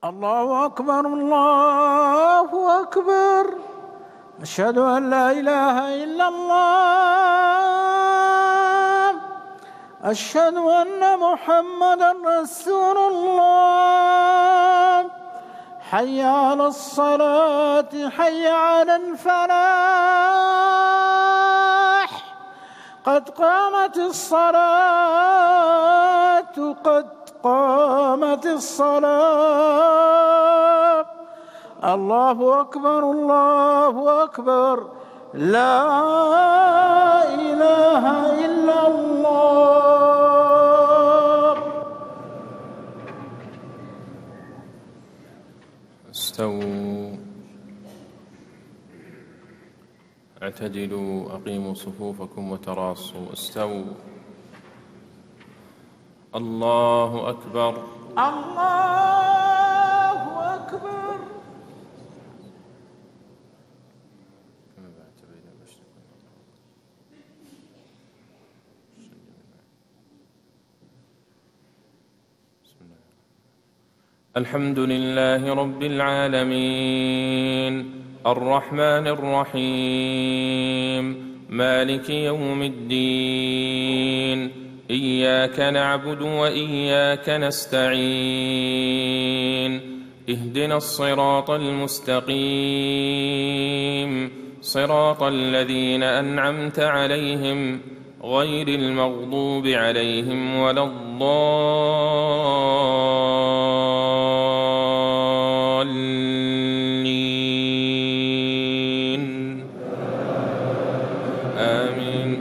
الله أكبر الله أكبر. أشهد أن لا إله إلا الله. أشهد أن محمدا رسول الله. حي على الصلاة حي على الفلاح. قد قامت الصلاة قد قامت الصلاة. الله أكبر الله أكبر. لا إله إلا الله. استووا اعتدلوا أقيموا صفوفكم وتراصوا. استووا. الله أكبر الله أكبر. الحمد لله رب العالمين الرحمن الرحيم مالك يوم الدين إياك نعبد وإياك نستعين اهدنا الصراط المستقيم صراط الذين أنعمت عليهم غير المغضوب عليهم ولا الضالين آمين.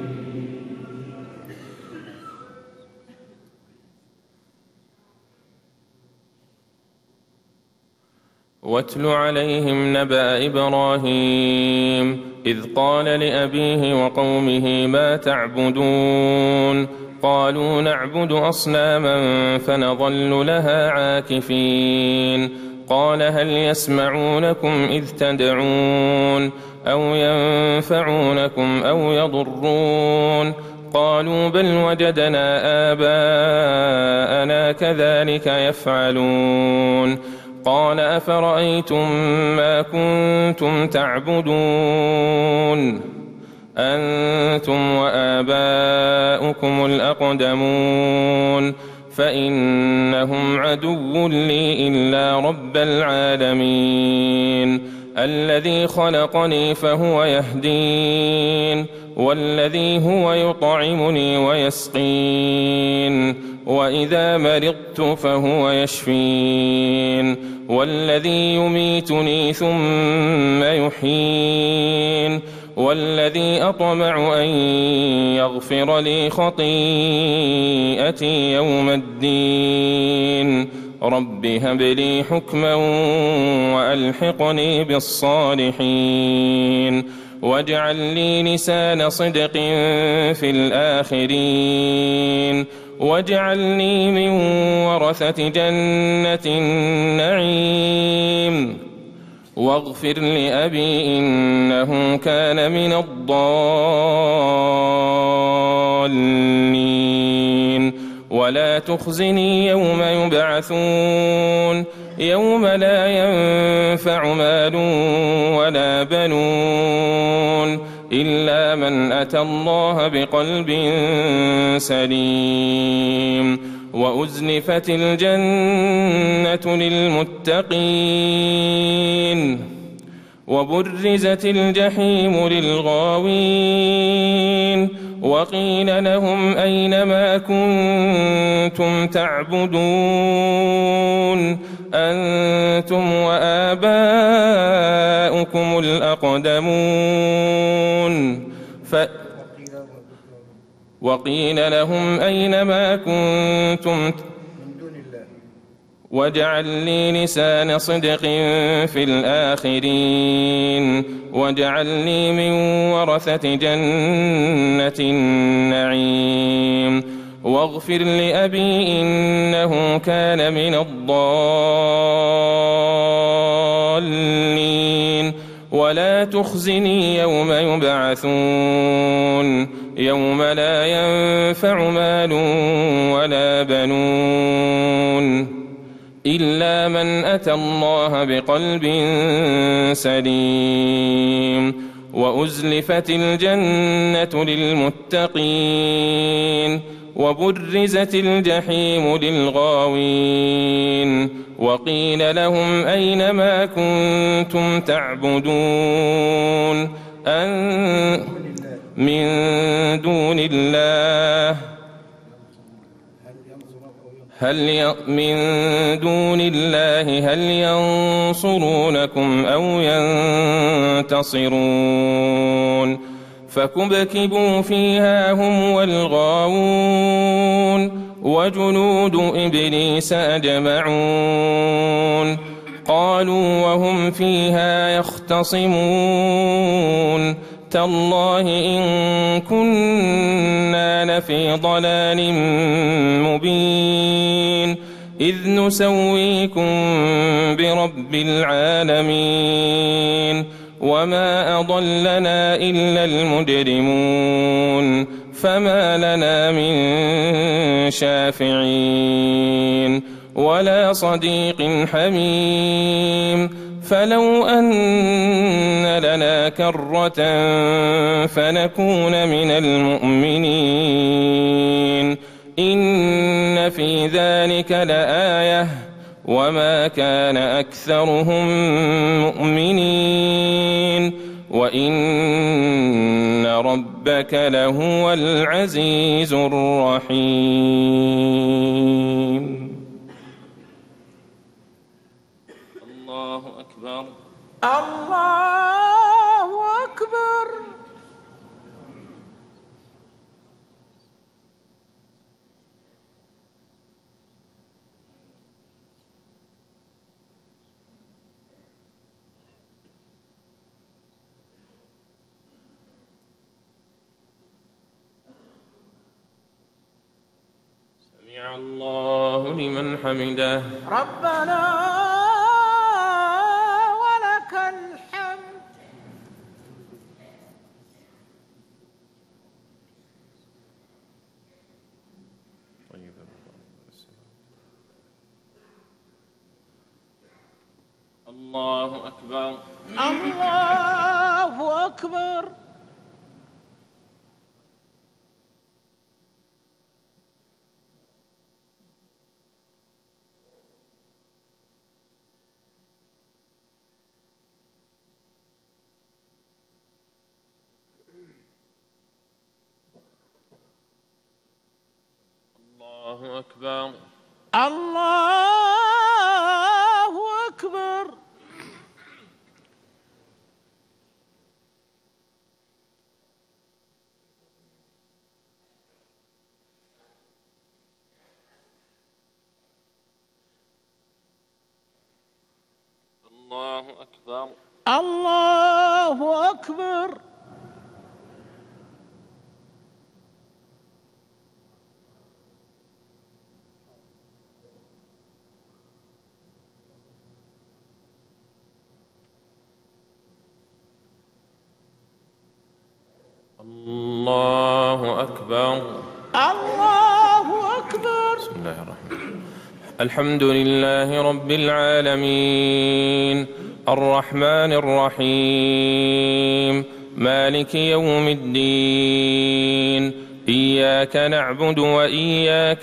واتل عليهم نبأ إبراهيم إذ قال لأبيه وقومه ما تعبدون قالوا نعبد أصناما فنظل لها عاكفين قال هل يسمعونكم إذ تدعون أو ينفعونكم أو يضرون قالوا بل وجدنا آباءنا كذلك يفعلون قال أفرأيتم ما كنتم تعبدون أنتم وآباؤكم الأقدمون فإنهم عدو لي إلا رب العالمين الذي خلقني فهو يهدين والذي هو يطعمني ويسقين وإذا مرضت فهو يشفين والذي يميتني ثم يحيين والذي أطمع أن يغفر لي خطيئتي يوم الدين رب هب لي حكما وألحقني بالصالحين واجعل لي لسان صدق في الآخرين واجعلني من ورثة جنة النعيم واغفر لأبي إنه كان من الضالين ولا تخزني يوم يبعثون يوم لا ينفع مال ولا بنون إلا من أتى الله بقلب سليم وأزلفت الجنة للمتقين وبرزت الجحيم للغاوين وقيل لهم أين ما كنتم تعبدون أنتم وآباؤكم الأقدمون وقيل لهم أين ما كنتم واجعل لي لسان صدق في الآخرين واجعلني من ورثة جنة النعيم واغفر لأبي إنه كان من الضالين ولا تخزني يوم يبعثون يوم لا ينفع مال ولا بنون إلا من أتى الله بقلب سليم وأزلفت الجنة للمتقين وبرزت الجحيم للغاوين وقيل لهم أين ما كنتم تعبدون من دون الله هل ينصرونكم أو ينتصرون فكبكبوا فيها هم والغاوون وجنود إبليس أجمعون قالوا وهم فيها يختصمون تالله إن كنا لفي ضلال مبين إذ نسويكم برب العالمين وما أضلنا إلا المجرمون فما لنا من شافعين ولا صديق حميم فلو أن لنا كرة فنكون من المؤمنين إن في ذلك لآية وما كان أكثرهم مؤمنين وإن ربك لهو العزيز الرحيم. الله أكبر الله أكبر. سمع الله لمن حمده ربنا ولك الحمد. الله أكبر الله أكبر. الله أكبر الله أكبر. الله أكبر الله أكبر. الله أكبر الله أكبر. بسم الله الرحمن الرحيم. الحمد لله رب العالمين الرحمن الرحيم مالك يوم الدين إياك نعبد وإياك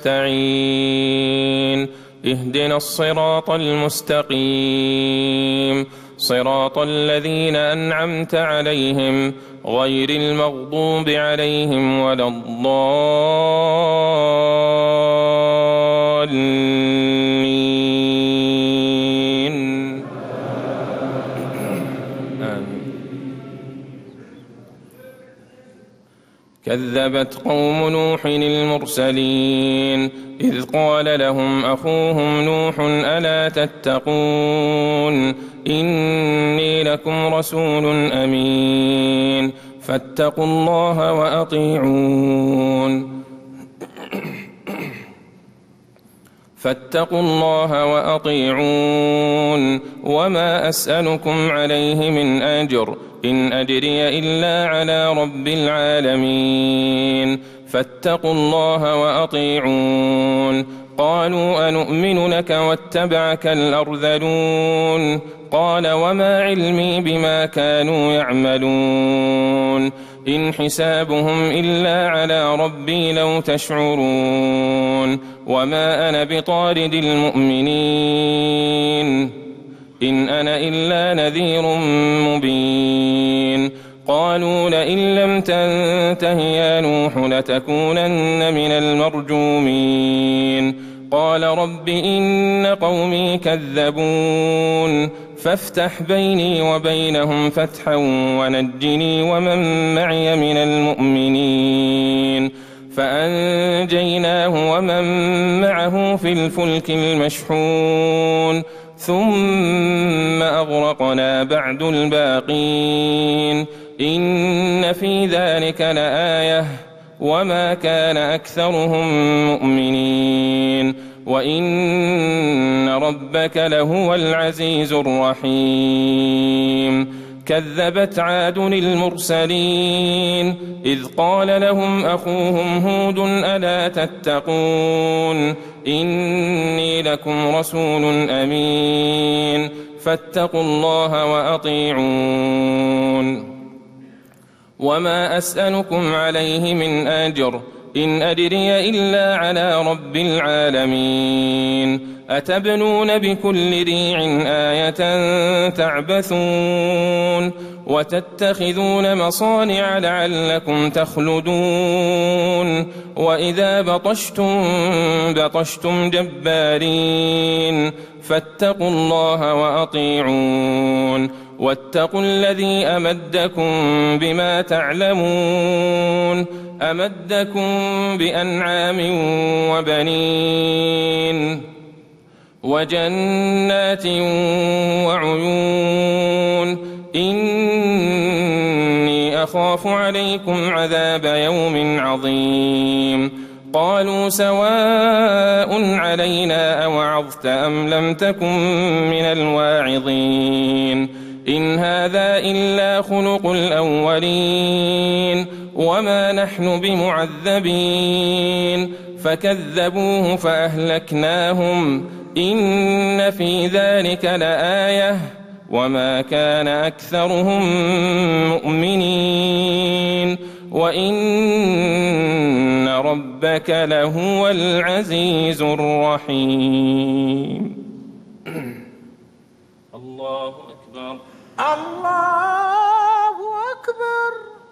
نستعين اهدنا الصراط المستقيم صراط الذين أنعمت عليهم غير المغضوب عليهم ولا الضالين. كذبت قوم نوح المرسلين إذ قال لهم أخوهم نوح ألا تتقون إني لكم رسول أمين فاتقوا الله وأطيعون وما أسألكم عليه من أجر إن أجري إلا على رب العالمين فاتقوا الله وأطيعون قالوا أنؤمن لك واتبعك الأرذلون قال وما علمي بما كانوا يعملون إن حسابهم إلا على ربي لو تشعرون وما أنا بطارد المؤمنين إن أنا إلا نذير مبين قالوا لئن لم تنته يا نوح لتكونن من المرجومين قال رب إن قومي كذبون فافتح بيني وبينهم فتحا ونجني ومن معي من المؤمنين فأنجيناه ومن معه في الفلك المشحون ثم أغرقنا بعد الباقين إن في ذلك لآية وما كان أكثرهم مؤمنين وإن ربك لهو العزيز الرحيم كذبت عاد المرسلين إذ قال لهم أخوهم هود ألا تتقون إني لكم رسول أمين فاتقوا الله وأطيعون وما أسألكم عليه من أجر إن أجري إلا على رب العالمين أتبنون بكل ريع آية تعبثون وتتخذون مصانع لعلكم تخلدون وإذا بطشتم جبارين فاتقوا الله وأطيعون واتقوا الذي أمدكم بما تعلمون أمدكم بأنعام وبنين وجنات وعيون إني أخاف عليكم عذاب يوم عظيم قالوا سواء علينا أوعظت أم لم تكن من الواعظين إن هذا إلا خلق الأولين وما نحن بمعذبين فكذبوه فأهلكناهم إن في ذلك لآية وما كان أكثرهم مؤمنين وإن ربك لهو العزيز الرحيم الله أكبر الله أكبر.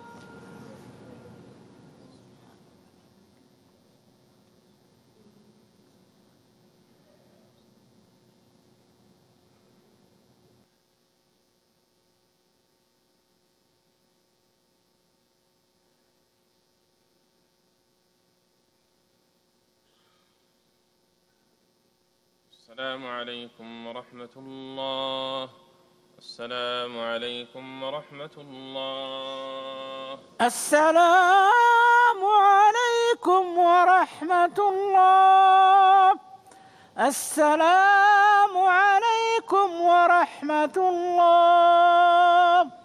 السلام عليكم ورحمة الله. السلام عليكم ورحمة الله. السلام عليكم ورحمة الله. السلام عليكم ورحمة الله.